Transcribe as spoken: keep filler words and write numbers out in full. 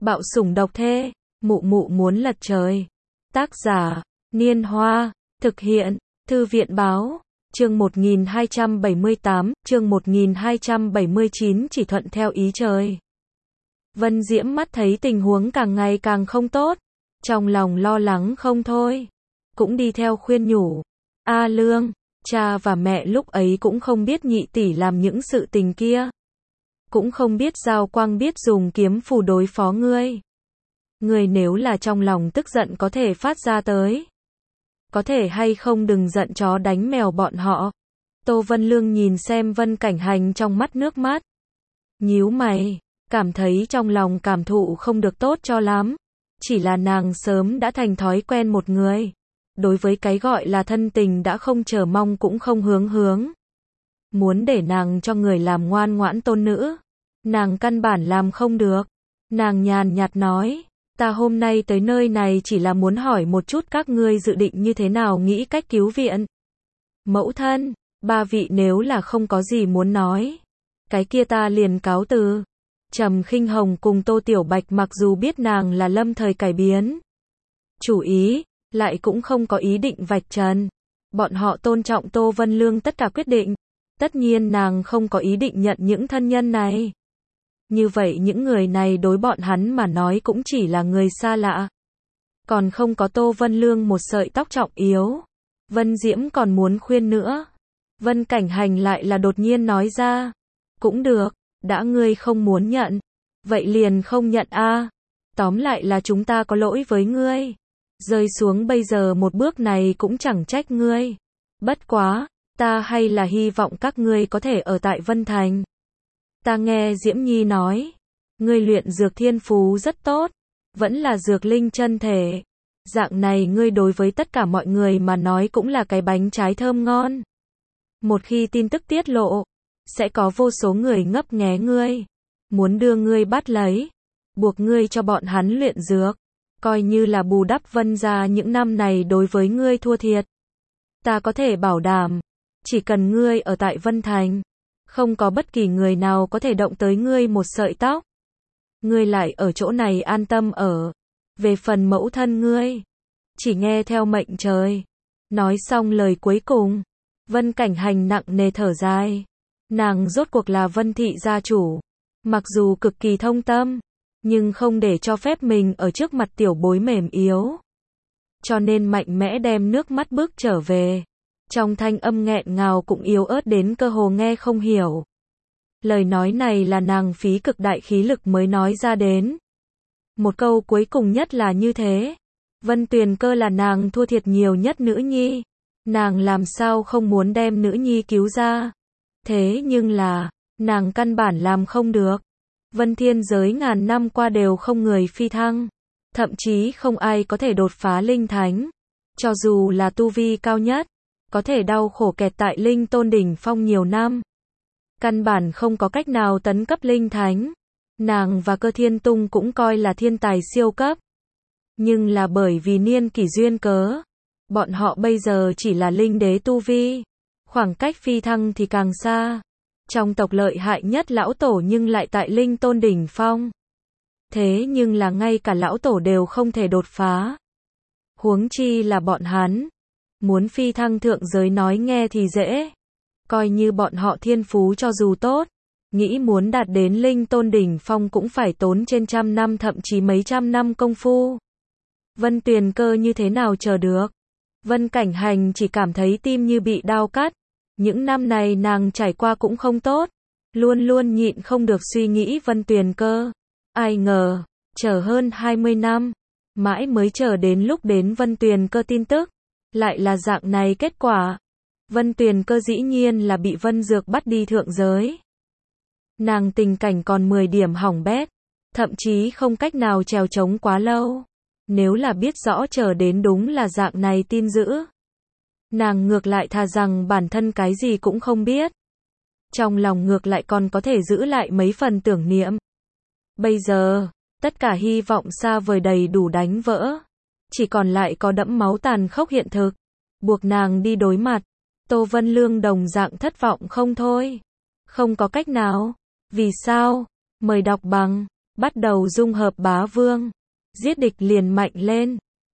Bạo sủng độc thê, mụ mụ muốn lật trời. Tác giả, Niên Hoa, thực hiện, Thư viện Báo, chương một nghìn hai trăm bảy mươi tám, chương một nghìn hai trăm bảy mươi chín chỉ thuận theo ý trời. Vân Diễm mắt thấy tình huống càng ngày càng không tốt, trong lòng lo lắng không thôi, cũng đi theo khuyên nhủ. A Lương, cha và mẹ lúc ấy cũng không biết nhị tỷ làm những sự tình kia. Cũng không biết Giao Quang biết dùng kiếm phù đối phó ngươi. Ngươi nếu là trong lòng tức giận có thể phát ra tới. Có thể hay không đừng giận chó đánh mèo bọn họ. Tô Vân Lương nhìn xem Vân Cảnh Hành trong mắt nước mắt. Nhíu mày, cảm thấy trong lòng cảm thụ không được tốt cho lắm. Chỉ là nàng sớm đã thành thói quen một người. Đối với cái gọi là thân tình đã không chờ mong cũng không hướng hướng. Muốn để nàng cho người làm ngoan ngoãn tôn nữ. Nàng căn bản làm không được. Nàng nhàn nhạt nói, ta hôm nay tới nơi này chỉ là muốn hỏi một chút các ngươi dự định như thế nào nghĩ cách cứu viện. Mẫu thân, ba vị nếu là không có gì muốn nói. Cái kia ta liền cáo từ. Trầm Khinh Hồng cùng Tô Tiểu Bạch mặc dù biết nàng là lâm thời cải biến. Chủ ý, lại cũng không có ý định vạch trần. Bọn họ tôn trọng Tô Vân Lương tất cả quyết định. Tất nhiên nàng không có ý định nhận những thân nhân này. Như vậy những người này đối bọn hắn mà nói cũng chỉ là người xa lạ. Còn không có Tô Vân Lương một sợi tóc trọng yếu. Vân Diễm còn muốn khuyên nữa. Vân Cảnh Hành lại là đột nhiên nói ra. Cũng được, đã ngươi không muốn nhận. Vậy liền không nhận a. Tóm lại là chúng ta có lỗi với ngươi. Rơi xuống bây giờ một bước này cũng chẳng trách ngươi. Bất quá, ta hay là hy vọng các ngươi có thể ở tại Vân Thành. Ta nghe Diễm Nhi nói, ngươi luyện dược thiên phú rất tốt, vẫn là dược linh chân thể. Dạng này ngươi đối với tất cả mọi người mà nói cũng là cái bánh trái thơm ngon. Một khi tin tức tiết lộ, sẽ có vô số người ngấp nghé ngươi, muốn đưa ngươi bắt lấy, buộc ngươi cho bọn hắn luyện dược, coi như là bù đắp Vân gia những năm này đối với ngươi thua thiệt. Ta có thể bảo đảm, chỉ cần ngươi ở tại Vân Thành, không có bất kỳ người nào có thể động tới ngươi một sợi tóc. Ngươi lại ở chỗ này an tâm ở. Về phần mẫu thân ngươi, chỉ nghe theo mệnh trời. Nói xong lời cuối cùng, Vân Cảnh Hành nặng nề thở dài. Nàng rốt cuộc là Vân thị gia chủ. Mặc dù cực kỳ thông tâm, nhưng không để cho phép mình ở trước mặt tiểu bối mềm yếu. Cho nên mạnh mẽ đem nước mắt bước trở về. Trong thanh âm nghẹn ngào cũng yếu ớt đến cơ hồ nghe không hiểu. Lời nói này là nàng phí cực đại khí lực mới nói ra đến. Một câu cuối cùng nhất là như thế. Vân Tuyền Cơ là nàng thua thiệt nhiều nhất nữ nhi. Nàng làm sao không muốn đem nữ nhi cứu ra. Thế nhưng là, nàng căn bản làm không được. Vân thiên giới ngàn năm qua đều không người phi thăng. Thậm chí không ai có thể đột phá linh thánh. Cho dù là tu vi cao nhất, có thể đau khổ kẹt tại linh tôn đỉnh phong nhiều năm. Căn bản không có cách nào tấn cấp linh thánh. Nàng và Cơ Thiên Tung cũng coi là thiên tài siêu cấp. Nhưng là bởi vì niên kỷ duyên cớ. Bọn họ bây giờ chỉ là linh đế tu vi. Khoảng cách phi thăng thì càng xa. Trong tộc lợi hại nhất lão tổ nhưng lại tại linh tôn đỉnh phong. Thế nhưng là ngay cả lão tổ đều không thể đột phá. Huống chi là bọn hắn. Muốn phi thăng thượng giới nói nghe thì dễ. Coi như bọn họ thiên phú cho dù tốt. Nghĩ muốn đạt đến linh tôn đỉnh phong cũng phải tốn trên trăm năm thậm chí mấy trăm năm công phu. Vân Tuyền Cơ như thế nào chờ được. Vân Cảnh Hành chỉ cảm thấy tim như bị đao cắt. Những năm này nàng trải qua cũng không tốt. Luôn luôn nhịn không được suy nghĩ Vân Tuyền Cơ. Ai ngờ, chờ hơn hai mươi năm. Mãi mới chờ đến lúc đến Vân Tuyền Cơ tin tức. Lại là dạng này kết quả. Vân Tuyền Cơ dĩ nhiên là bị Vân Dược bắt đi thượng giới. Nàng tình cảnh còn mười điểm hỏng bét. Thậm chí không cách nào trèo trống quá lâu. Nếu là biết rõ chờ đến đúng là dạng này tin dữ. Nàng ngược lại thà rằng bản thân cái gì cũng không biết. Trong lòng ngược lại còn có thể giữ lại mấy phần tưởng niệm. Bây giờ, tất cả hy vọng xa vời đầy đủ đánh vỡ. Chỉ còn lại có đẫm máu tàn khốc hiện thực. Buộc nàng đi đối mặt. Tô Vân Lương đồng dạng thất vọng không thôi. Không có cách nào. Vì sao? Mời đọc bằng bắt đầu dung hợp bá vương. Giết địch liền mạnh lên.